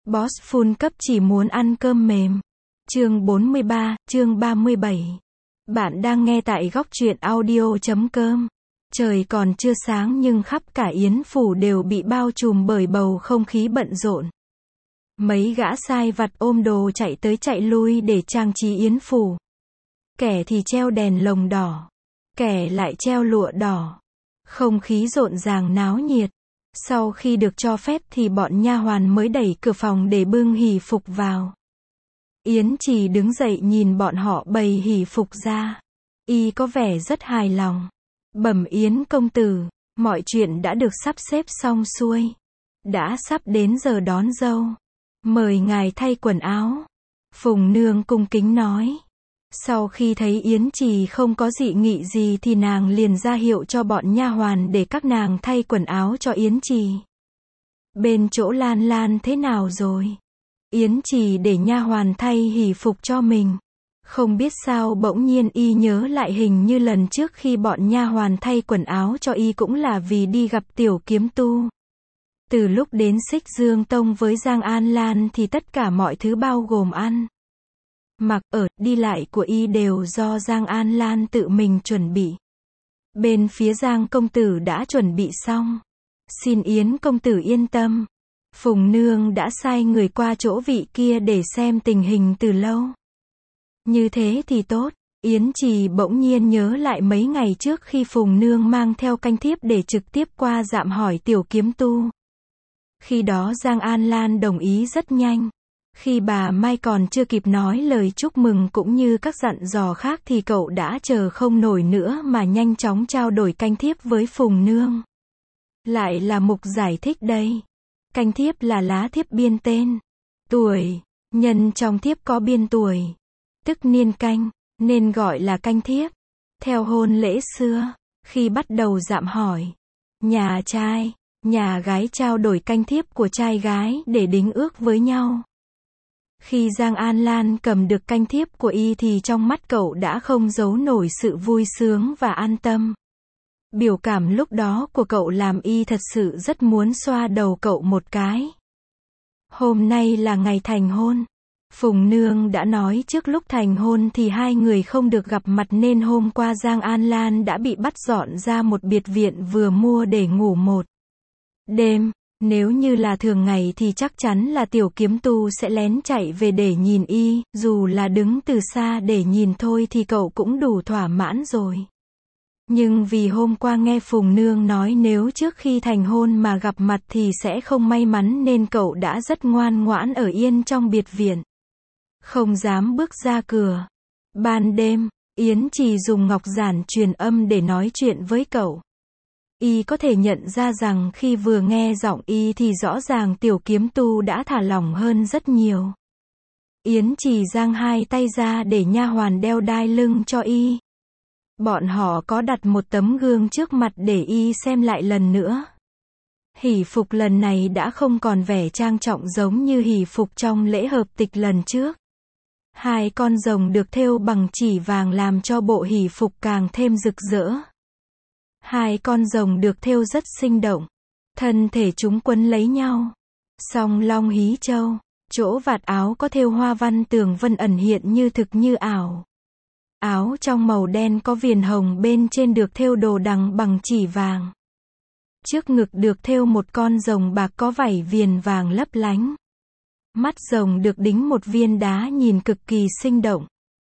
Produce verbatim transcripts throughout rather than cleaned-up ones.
Boss full cấp chỉ muốn ăn cơm mềm. Chương bốn mươi ba, chương ba mươi bảy. Bạn đang nghe tại góc truyện audio chấm com. Trời còn chưa sáng nhưng khắp cả Yến Phủ đều bị bao trùm bởi bầu không khí bận rộn. Mấy gã sai vặt ôm đồ chạy tới chạy lui để trang trí Yến Phủ. Kẻ thì treo đèn lồng đỏ, kẻ lại treo lụa đỏ. Không khí rộn ràng náo nhiệt. Sau khi được cho phép thì bọn nha hoàn mới đẩy cửa phòng để bưng hỷ phục vào. Yến Trì đứng dậy nhìn bọn họ bày hỷ phục ra. Y có vẻ rất hài lòng. Bẩm Yến công tử, mọi chuyện đã được sắp xếp xong xuôi. Đã sắp đến giờ đón dâu. Mời ngài thay quần áo. Phùng Nương cung kính nói. Sau khi thấy Yến Trì không có dị nghị gì thì nàng liền ra hiệu cho bọn nha hoàn để các nàng thay quần áo cho Yến Trì. Bên chỗ Lan Lan thế nào rồi? Yến Trì để nha hoàn thay hỷ phục cho mình. Không biết sao bỗng nhiên y nhớ lại hình như lần trước khi bọn nha hoàn thay quần áo cho y cũng là vì đi gặp Tiểu Kiếm Tu. Từ lúc đến Xích Dương Tông với Giang An Lan thì tất cả mọi thứ bao gồm ăn, mặc, ở, đi lại của y đều do Giang An Lan tự mình chuẩn bị. Bên phía Giang công tử đã chuẩn bị xong. Xin Yến công tử yên tâm. Phùng Nương đã sai người qua chỗ vị kia để xem tình hình từ lâu. Như thế thì tốt. Yến Trì bỗng nhiên nhớ lại mấy ngày trước khi Phùng Nương mang theo canh thiếp để trực tiếp qua dạm hỏi Tiểu Kiếm Tu. Khi đó Giang An Lan đồng ý rất nhanh. Khi bà Mai còn chưa kịp nói lời chúc mừng cũng như các dặn dò khác thì cậu đã chờ không nổi nữa mà nhanh chóng trao đổi canh thiếp với Phùng Nương. Lại là mục giải thích đây. Canh thiếp là lá thiếp biên tên, tuổi, nhân trong thiếp có biên tuổi, tức niên canh, nên gọi là canh thiếp. Theo hôn lễ xưa, khi bắt đầu dạm hỏi, nhà trai, nhà gái trao đổi canh thiếp của trai gái để đính ước với nhau. Khi Giang An Lan cầm được canh thiếp của y thì trong mắt cậu đã không giấu nổi sự vui sướng và an tâm. Biểu cảm lúc đó của cậu làm y thật sự rất muốn xoa đầu cậu một cái. Hôm nay là ngày thành hôn. Phùng Nương đã nói trước lúc thành hôn thì hai người không được gặp mặt nên hôm qua Giang An Lan đã bị bắt dọn ra một biệt viện vừa mua để ngủ một đêm. Nếu như là thường ngày thì chắc chắn là Tiểu Kiếm Tu sẽ lén chạy về để nhìn y, dù là đứng từ xa để nhìn thôi thì cậu cũng đủ thỏa mãn rồi. Nhưng vì hôm qua nghe Phùng Nương nói nếu trước khi thành hôn mà gặp mặt thì sẽ không may mắn nên cậu đã rất ngoan ngoãn ở yên trong biệt viện. Không dám bước ra cửa. Ban đêm, Yến Trì dùng ngọc giản truyền âm để nói chuyện với cậu. Y có thể nhận ra rằng khi vừa nghe giọng y thì rõ ràng Tiểu Kiếm Tu đã thả lỏng hơn rất nhiều. Yến Trì giang hai tay ra để nha hoàn đeo đai lưng cho y. Bọn họ có đặt một tấm gương trước mặt để y xem lại lần nữa. Hỷ phục lần này đã không còn vẻ trang trọng giống như hỷ phục trong lễ hợp tịch lần trước. Hai con rồng được thêu bằng chỉ vàng làm cho bộ hỷ phục càng thêm rực rỡ. Hai con rồng được thêu rất sinh động. Thân thể chúng quấn lấy nhau. Song long hí châu. Chỗ vạt áo có thêu hoa văn tường vân ẩn hiện như thực như ảo. Áo trong màu đen có viền hồng bên trên được thêu đồ đằng bằng chỉ vàng. Trước ngực được thêu một con rồng bạc có vảy viền vàng lấp lánh. Mắt rồng được đính một viên đá nhìn cực kỳ sinh động.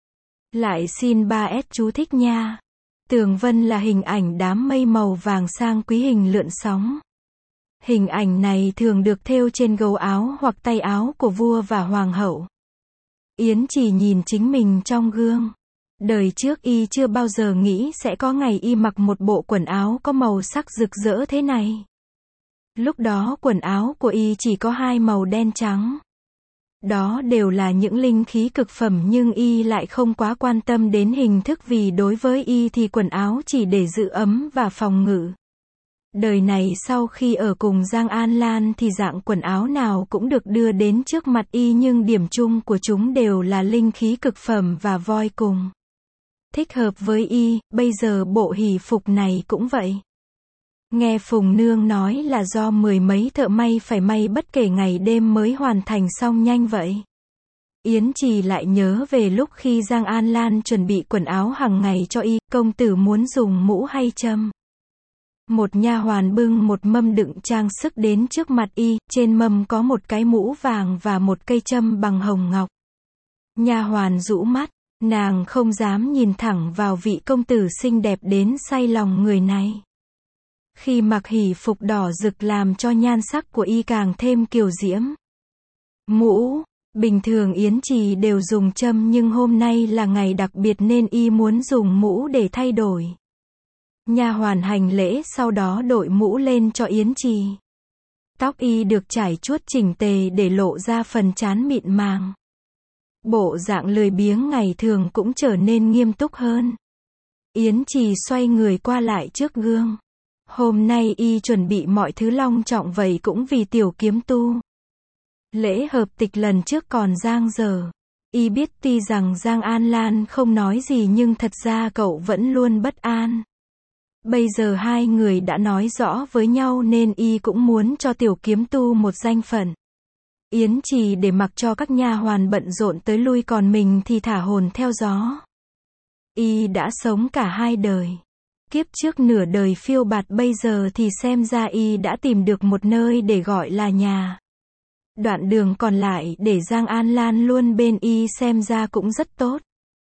Lại xin ba S chú thích nha. Tường vân là hình ảnh đám mây màu vàng sang quý hình lượn sóng. Hình ảnh này thường được thêu trên gấu áo hoặc tay áo của vua và hoàng hậu. Yến Trì nhìn chính mình trong gương. Đời trước y chưa bao giờ nghĩ sẽ có ngày y mặc một bộ quần áo có màu sắc rực rỡ thế này. Lúc đó quần áo của y chỉ có hai màu đen trắng. Đó đều là những linh khí cực phẩm nhưng y lại không quá quan tâm đến hình thức vì đối với y thì quần áo chỉ để giữ ấm và phòng ngự. Đời này sau khi ở cùng Giang An Lan thì dạng quần áo nào cũng được đưa đến trước mặt y nhưng điểm chung của chúng đều là linh khí cực phẩm và voi cùng. Thích hợp với y, bây giờ bộ hỷ phục này cũng vậy. Nghe Phùng Nương nói là do mười mấy thợ may phải may bất kể ngày đêm mới hoàn thành xong nhanh vậy. Yến Trì lại nhớ về lúc khi Giang An Lan chuẩn bị quần áo hàng ngày cho y, công tử muốn dùng mũ hay châm. Một nha hoàn bưng một mâm đựng trang sức đến trước mặt y, trên mâm có một cái mũ vàng và một cây châm bằng hồng ngọc. Nha hoàn rũ mắt, nàng không dám nhìn thẳng vào vị công tử xinh đẹp đến say lòng người này. Khi mặc hỷ phục đỏ rực làm cho nhan sắc của y càng thêm kiều diễm. Mũ, bình thường Yến Trì đều dùng châm nhưng hôm nay là ngày đặc biệt nên y muốn dùng mũ để thay đổi. Nha hoàn hành lễ sau đó đội mũ lên cho Yến Trì. Tóc y được trải chuốt chỉnh tề để lộ ra phần trán mịn màng. Bộ dạng lười biếng ngày thường cũng trở nên nghiêm túc hơn. Yến Trì xoay người qua lại trước gương. Hôm nay y chuẩn bị mọi thứ long trọng vậy cũng vì tiểu kiếm tu. Lễ hợp tịch lần trước còn dang dở. Y biết tuy rằng Giang An Lan không nói gì nhưng thật ra cậu vẫn luôn bất an. Bây giờ hai người đã nói rõ với nhau nên y cũng muốn cho tiểu kiếm tu một danh phận. Yến Trì để mặc cho các nha hoàn bận rộn tới lui còn mình thì thả hồn theo gió. Y đã sống cả hai đời. Kiếp trước nửa đời phiêu bạt bây giờ thì xem ra y đã tìm được một nơi để gọi là nhà. Đoạn đường còn lại để Giang An Lan luôn bên y xem ra cũng rất tốt.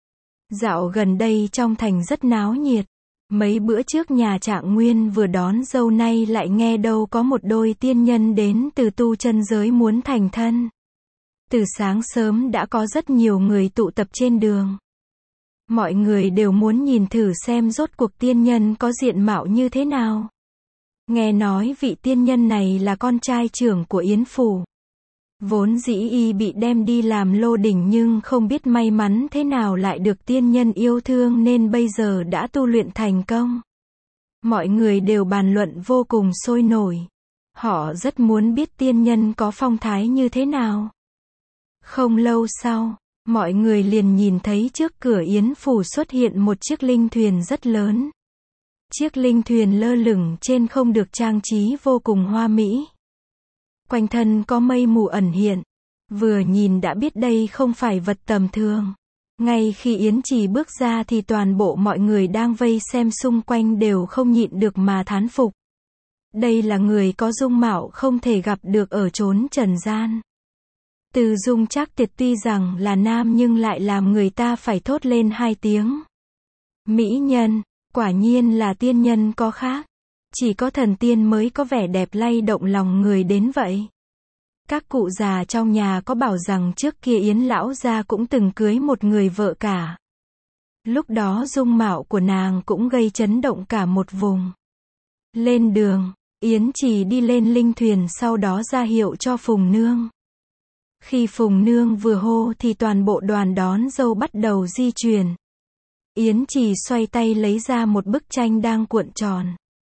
Dạo gần đây trong thành rất náo nhiệt. Mấy bữa trước nhà Trạng Nguyên vừa đón dâu nay lại nghe đâu có một đôi tiên nhân đến từ tu chân giới muốn thành thân. Từ sáng sớm đã có rất nhiều người tụ tập trên đường. Mọi người đều muốn nhìn thử xem rốt cuộc tiên nhân có diện mạo như thế nào. Nghe nói vị tiên nhân này là con trai trưởng của Yến Phủ. Vốn dĩ y bị đem đi làm lô đỉnh nhưng không biết may mắn thế nào lại được tiên nhân yêu thương nên bây giờ đã tu luyện thành công. Mọi người đều bàn luận vô cùng sôi nổi. Họ rất muốn biết tiên nhân có phong thái như thế nào. Không lâu sau, mọi người liền nhìn thấy trước cửa Yến Phủ xuất hiện một chiếc linh thuyền rất lớn. Chiếc linh thuyền lơ lửng trên không được trang trí vô cùng hoa mỹ. Quanh thân có mây mù ẩn hiện. Vừa nhìn đã biết đây không phải vật tầm thường. Ngay khi Yến Trì bước ra thì toàn bộ mọi người đang vây xem xung quanh đều không nhịn được mà thán phục. Đây là người có dung mạo không thể gặp được ở chốn trần gian. Từ Dung Trác Tiệt tuy rằng là nam nhưng lại làm người ta phải thốt lên hai tiếng. Mỹ nhân, quả nhiên là tiên nhân có khác. Chỉ có thần tiên mới có vẻ đẹp lay động lòng người đến vậy. Các cụ già trong nhà có bảo rằng trước kia Yến lão gia cũng từng cưới một người vợ cả. Lúc đó dung mạo của nàng cũng gây chấn động cả một vùng. Lên đường, Yến Trì đi lên linh thuyền sau đó ra hiệu cho Phùng Nương. Khi Phùng Nương vừa hô thì toàn bộ đoàn đón dâu bắt đầu di chuyển. Yến Trì xoay tay lấy ra một bức tranh đang cuộn tròn.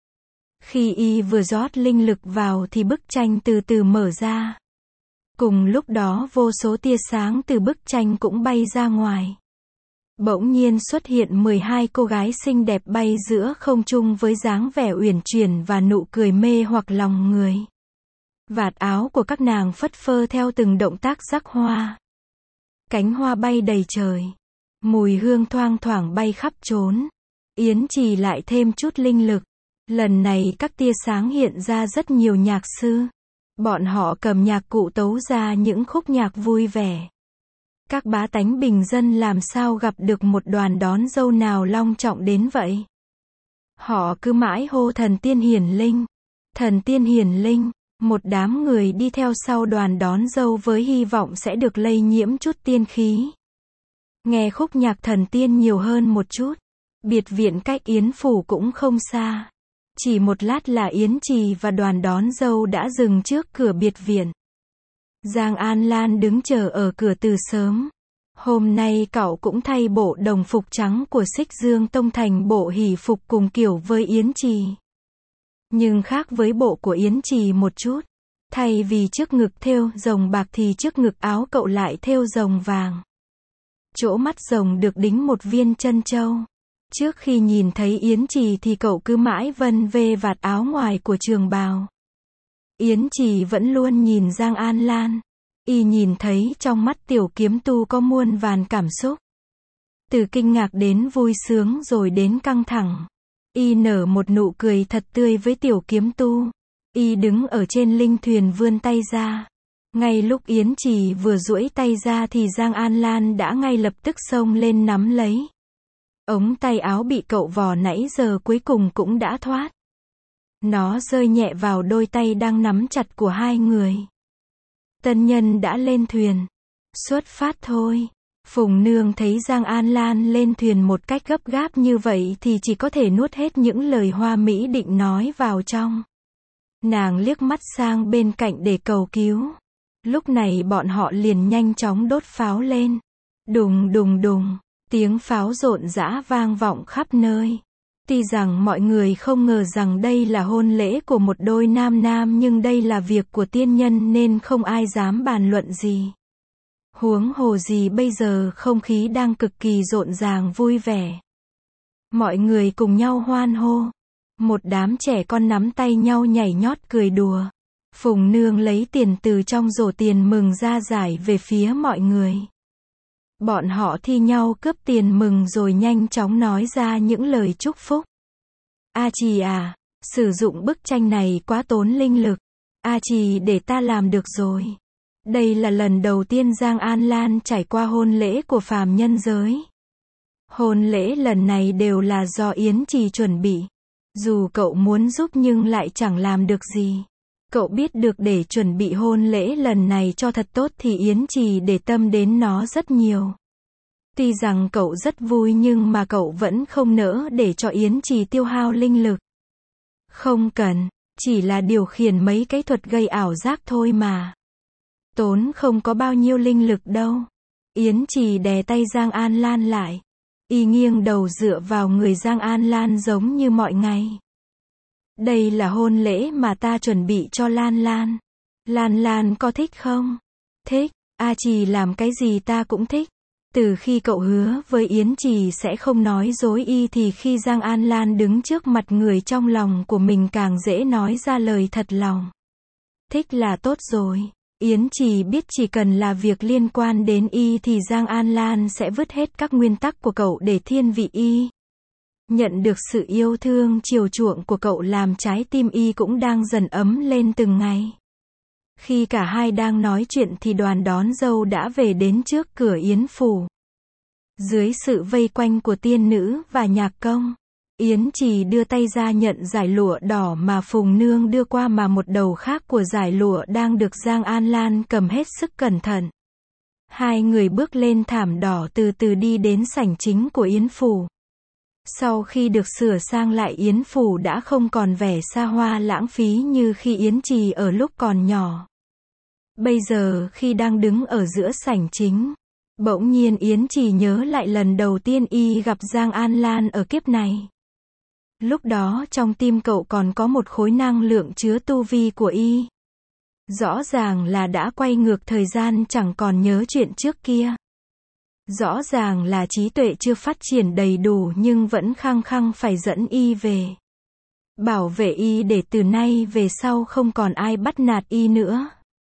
Khi y vừa rót linh lực vào thì bức tranh từ từ mở ra. Cùng lúc đó vô số tia sáng từ bức tranh cũng bay ra ngoài. Bỗng nhiên xuất hiện mười hai cô gái xinh đẹp bay giữa không trung với dáng vẻ uyển chuyển và nụ cười mê hoặc lòng người. Vạt áo của các nàng phất phơ theo từng động tác rắc hoa. Cánh hoa bay đầy trời. Mùi hương thoang thoảng bay khắp chốn. Yến Trì lại thêm chút linh lực. Lần này các tia sáng hiện ra rất nhiều nhạc sư. Bọn họ cầm nhạc cụ tấu ra những khúc nhạc vui vẻ. Các bá tánh bình dân làm sao gặp được một đoàn đón dâu nào long trọng đến vậy. Họ cứ mãi hô thần tiên hiển linh. Thần tiên hiển linh. Một đám người đi theo sau đoàn đón dâu với hy vọng sẽ được lây nhiễm chút tiên khí. Nghe khúc nhạc thần tiên nhiều hơn một chút. Biệt viện cách Yến Phủ cũng không xa. Chỉ một lát là Yến Trì và đoàn đón dâu đã dừng trước cửa biệt viện. Giang An Lan đứng chờ ở cửa từ sớm. Hôm nay cậu cũng thay bộ đồng phục trắng của Xích Dương Tông thành bộ hỷ phục cùng kiểu với Yến Trì. Nhưng khác với bộ của Yến Trì một chút. Thay vì trước ngực thêu rồng bạc thì trước ngực áo cậu lại thêu rồng vàng. Chỗ mắt rồng được đính một viên chân châu. Trước khi nhìn thấy Yến Trì thì cậu cứ mãi vân vê vạt áo ngoài của trường bào. Yến Trì vẫn luôn nhìn Giang An Lan. Y nhìn thấy trong mắt tiểu kiếm tu có muôn vàn cảm xúc. Từ kinh ngạc đến vui sướng rồi đến căng thẳng. Y nở một nụ cười thật tươi với tiểu kiếm tu. Y đứng ở trên linh thuyền vươn tay ra. Ngay lúc Yến Trì vừa duỗi tay ra thì Giang An Lan đã ngay lập tức xông lên nắm lấy. Ống tay áo bị cậu vò nãy giờ cuối cùng cũng đã thoát. Nó rơi nhẹ vào đôi tay đang nắm chặt của hai người. Tân nhân đã lên thuyền. Xuất phát thôi. Phùng Nương thấy Giang An Lan lên thuyền một cách gấp gáp như vậy thì chỉ có thể nuốt hết những lời hoa mỹ định nói vào trong. Nàng liếc mắt sang bên cạnh để cầu cứu. Lúc này bọn họ liền nhanh chóng đốt pháo lên. Đùng đùng đùng, tiếng pháo rộn rã vang vọng khắp nơi. Tuy rằng mọi người không ngờ rằng đây là hôn lễ của một đôi nam nam nhưng đây là việc của tiên nhân nên không ai dám bàn luận gì. Huống hồ gì bây giờ không khí đang cực kỳ rộn ràng vui vẻ. Mọi người cùng nhau hoan hô. Một đám trẻ con nắm tay nhau nhảy nhót cười đùa. Phùng Nương lấy tiền từ trong rổ tiền mừng ra giải về phía mọi người. Bọn họ thi nhau cướp tiền mừng rồi nhanh chóng nói ra những lời chúc phúc. A Trì à, sử dụng bức tranh này quá tốn linh lực. A Trì để ta làm được rồi. Đây là lần đầu tiên Giang An Lan trải qua hôn lễ của phàm nhân giới. Hôn lễ lần này đều là do Yến Trì chuẩn bị. Dù cậu muốn giúp nhưng lại chẳng làm được gì. Cậu biết được để chuẩn bị hôn lễ lần này cho thật tốt thì Yến Trì để tâm đến nó rất nhiều. Tuy rằng cậu rất vui nhưng mà cậu vẫn không nỡ để cho Yến Trì tiêu hao linh lực. Không cần, chỉ là điều khiển mấy cái thuật gây ảo giác thôi mà. Tốn không có bao nhiêu linh lực đâu. Yến Trì đè tay Giang An Lan lại. Y nghiêng đầu dựa vào người Giang An Lan giống như mọi ngày. Đây là hôn lễ mà ta chuẩn bị cho Lan Lan. Lan Lan có thích không? Thích, A Trì làm cái gì ta cũng thích. Từ khi cậu hứa với Yến Trì sẽ không nói dối y thì khi Giang An Lan đứng trước mặt người trong lòng của mình càng dễ nói ra lời thật lòng. Thích là tốt rồi. Yến Trì biết chỉ cần là việc liên quan đến y thì Giang An Lan sẽ vứt hết các nguyên tắc của cậu để thiên vị y. Nhận được sự yêu thương chiều chuộng của cậu làm trái tim y cũng đang dần ấm lên từng ngày. Khi cả hai đang nói chuyện thì đoàn đón dâu đã về đến trước cửa Yến phủ. Dưới sự vây quanh của tiên nữ và nhạc công, Yến Trì đưa tay ra nhận dải lụa đỏ mà Phùng Nương đưa qua mà một đầu khác của dải lụa đang được Giang An Lan cầm hết sức cẩn thận. Hai người bước lên thảm đỏ từ từ đi đến sảnh chính của Yến phủ. Sau khi được sửa sang lại Yến phủ đã không còn vẻ xa hoa lãng phí như khi Yến Trì ở lúc còn nhỏ. Bây giờ khi đang đứng ở giữa sảnh chính, bỗng nhiên Yến Trì nhớ lại lần đầu tiên y gặp Giang An Lan ở kiếp này. Lúc đó trong tim cậu còn có một khối năng lượng chứa tu vi của y. Rõ ràng là đã quay ngược thời gian chẳng còn nhớ chuyện trước kia. Rõ ràng là trí tuệ chưa phát triển đầy đủ nhưng vẫn khăng khăng phải dẫn y về. Bảo vệ y để từ nay về sau không còn ai bắt nạt y nữa.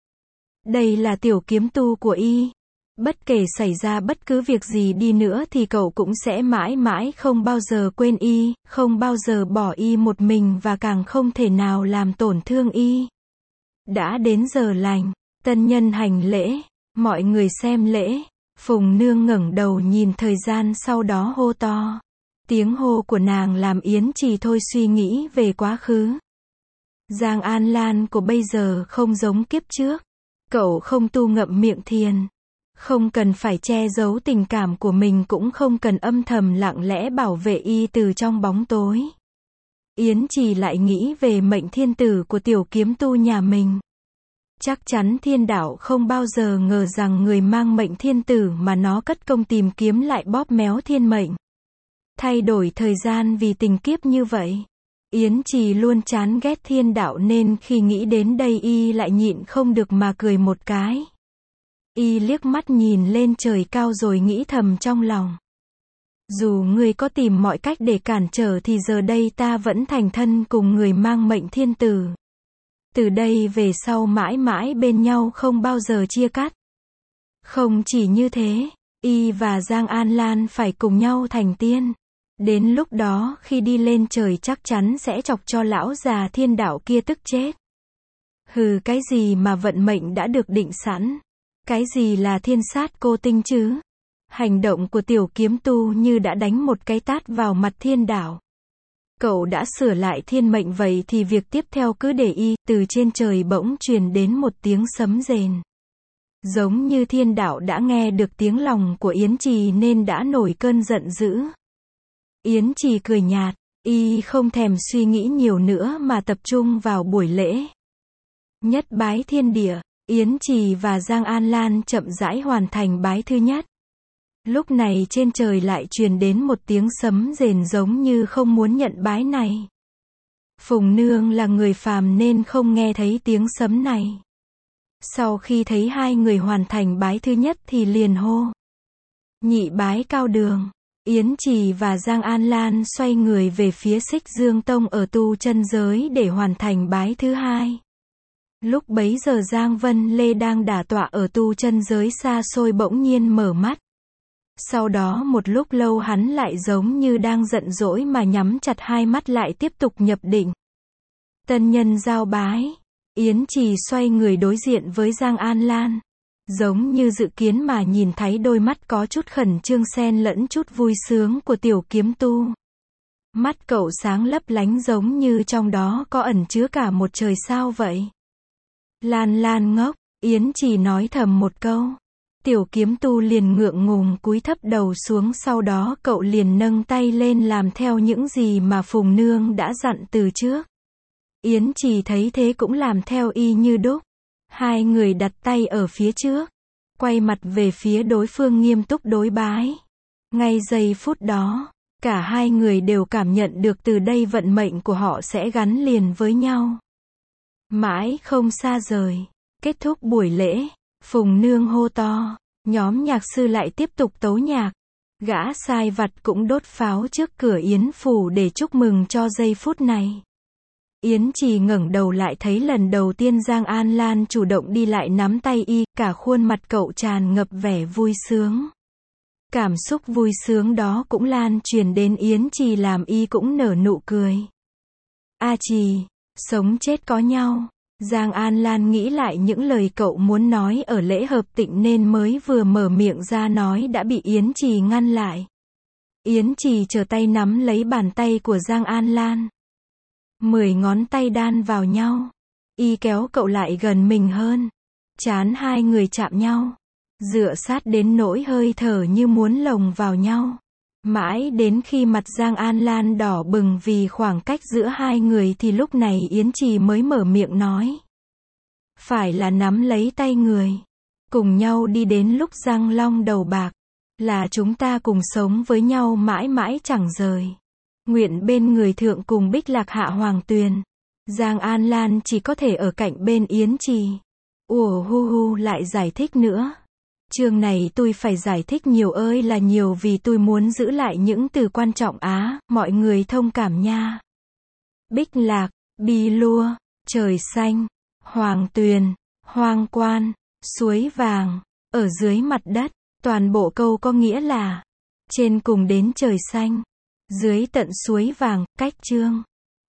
Đây là tiểu kiếm tu của y. Bất kể xảy ra bất cứ việc gì đi nữa thì cậu cũng sẽ mãi mãi không bao giờ quên y, không bao giờ bỏ y một mình và càng không thể nào làm tổn thương y. Đã đến giờ lành, tân nhân hành lễ, mọi người xem lễ. Phùng Nương ngẩng đầu nhìn thời gian sau đó hô to. Tiếng hô của nàng làm Yến Trì thôi suy nghĩ về quá khứ. Giang An Lan của bây giờ không giống kiếp trước. Cậu không tu ngậm miệng thiền. Không cần phải che giấu tình cảm của mình cũng không cần âm thầm lặng lẽ bảo vệ y từ trong bóng tối. Yến Trì lại nghĩ về mệnh thiên tử của tiểu kiếm tu nhà mình. Chắc chắn thiên đạo không bao giờ ngờ rằng người mang mệnh thiên tử mà nó cất công tìm kiếm lại bóp méo thiên mệnh. Thay đổi thời gian vì tình kiếp như vậy. Yến Trì luôn chán ghét thiên đạo nên khi nghĩ đến đây y lại nhịn không được mà cười một cái. Y liếc mắt nhìn lên trời cao rồi nghĩ thầm trong lòng. Dù ngươi có tìm mọi cách để cản trở thì giờ đây ta vẫn thành thân cùng người mang mệnh thiên tử. Từ đây về sau mãi mãi bên nhau không bao giờ chia cắt. Không chỉ như thế, y và Giang An Lan phải cùng nhau thành tiên. Đến lúc đó khi đi lên trời chắc chắn sẽ chọc cho lão già thiên đạo kia tức chết. Hừ, cái gì mà vận mệnh đã được định sẵn? Cái gì là thiên sát cô tinh chứ? Hành động của tiểu kiếm tu như đã đánh một cái tát vào mặt thiên đạo. Cậu đã sửa lại thiên mệnh vậy thì việc tiếp theo cứ để y. Từ trên trời bỗng truyền đến một tiếng sấm rền. Giống như thiên đạo đã nghe được tiếng lòng của Yến Trì nên đã nổi cơn giận dữ. Yến Trì cười nhạt, y không thèm suy nghĩ nhiều nữa mà tập trung vào buổi lễ. Nhất bái thiên địa, Yến Trì và Giang An Lan chậm rãi hoàn thành bái thứ nhất. Lúc này trên trời lại truyền đến một tiếng sấm rền giống như không muốn nhận bái này. Phùng Nương là người phàm nên không nghe thấy tiếng sấm này. Sau khi thấy hai người hoàn thành bái thứ nhất thì liền hô. Nhị bái cao đường. Yến Trì và Giang An Lan xoay người về phía Xích Dương Tông ở tu chân giới để hoàn thành bái thứ hai. Lúc bấy giờ Giang Vân Lê đang đả tọa ở tu chân giới xa xôi bỗng nhiên mở mắt. Sau đó một lúc lâu hắn lại giống như đang giận dỗi mà nhắm chặt hai mắt lại tiếp tục nhập định. Tân nhân giao bái. Yến Trì xoay người đối diện với Giang An Lan. Giống như dự kiến mà nhìn thấy đôi mắt có chút khẩn trương xen lẫn chút vui sướng của tiểu kiếm tu. Mắt cậu sáng lấp lánh giống như trong đó có ẩn chứa cả một trời sao vậy. Lan Lan ngốc, Yến Trì nói thầm một câu. Tiểu kiếm tu liền ngượng ngùng cúi thấp đầu xuống, sau đó cậu liền nâng tay lên làm theo những gì mà Phùng Nương đã dặn từ trước. Yến Trì thấy thế cũng làm theo y như đúc. Hai người đặt tay ở phía trước, quay mặt về phía đối phương nghiêm túc đối bái. Ngay giây phút đó, cả hai người đều cảm nhận được từ đây vận mệnh của họ sẽ gắn liền với nhau. Mãi không xa rời. Kết thúc buổi lễ, Phùng Nương hô to, nhóm nhạc sư lại tiếp tục tấu nhạc. Gã sai vặt cũng đốt pháo trước cửa Yến phủ để chúc mừng cho giây phút này. Yến Trì ngẩng đầu lại thấy lần đầu tiên Giang An Lan chủ động đi lại nắm tay y, cả khuôn mặt cậu tràn ngập vẻ vui sướng. Cảm xúc vui sướng đó cũng lan truyền đến Yến Trì làm y cũng nở nụ cười. A Trì, sống chết có nhau. Giang An Lan nghĩ lại những lời cậu muốn nói ở lễ hợp tịnh nên mới vừa mở miệng ra nói đã bị Yến Trì ngăn lại. Yến Trì trở tay nắm lấy bàn tay của Giang An Lan. Mười ngón tay đan vào nhau. Y kéo cậu lại gần mình hơn. Trán hai người chạm nhau. Dựa sát đến nỗi hơi thở như muốn lồng vào nhau. Mãi đến khi mặt Giang An Lan đỏ bừng vì khoảng cách giữa hai người thì lúc này Yến Trì mới mở miệng nói. Phải là nắm lấy tay người. Cùng nhau đi đến lúc răng long đầu bạc. Là chúng ta cùng sống với nhau mãi mãi chẳng rời. Nguyện bên người thượng cùng bích lạc hạ hoàng tuyền. Giang An Lan chỉ có thể ở cạnh bên Yến Trì. Ủa hu hu lại giải thích nữa. Chương này tôi phải giải thích nhiều ơi là nhiều vì tôi muốn giữ lại những từ quan trọng á, mọi người thông cảm nha. Bích lạc, bi lua, trời xanh, hoàng tuyền, hoang quan, suối vàng, ở dưới mặt đất, toàn bộ câu có nghĩa là trên cùng đến trời xanh, dưới tận suối vàng, cách chương.